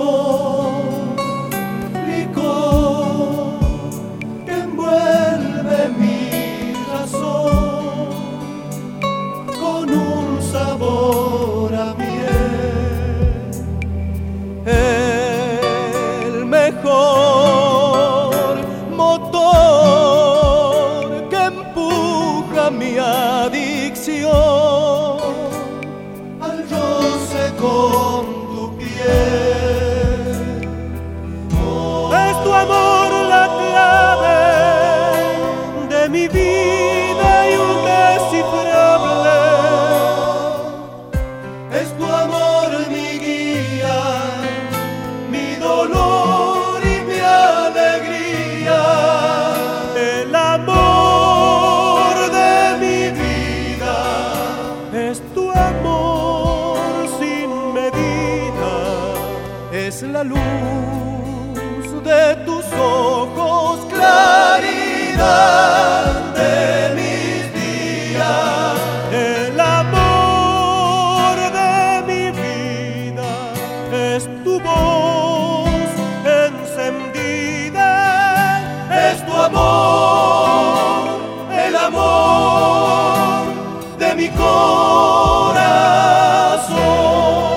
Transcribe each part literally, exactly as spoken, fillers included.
amor, licor que envuelve mi razón con un sabor a miel. El mejor motor que empuja mi adicción al roce con tu piel. Oh, es tu amor la clave de mi vida indescifrable. Es tu amor mi guía, mi dolor y mi alegría. El amor de mi vida es tu amor sin medida. Es la luz de tus ojos, claridad de mis días. El amor de mi vida es tu voz encendida. Es tu amor, el amor de mi corazón.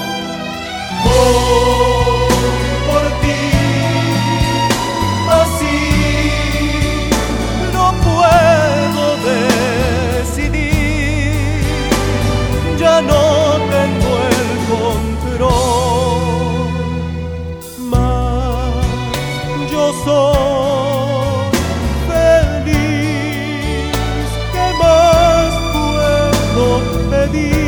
Voy por ti, así no puedo decidir, ya no tengo el control, mas yo soy feliz. ¿Qué más puedo pedir?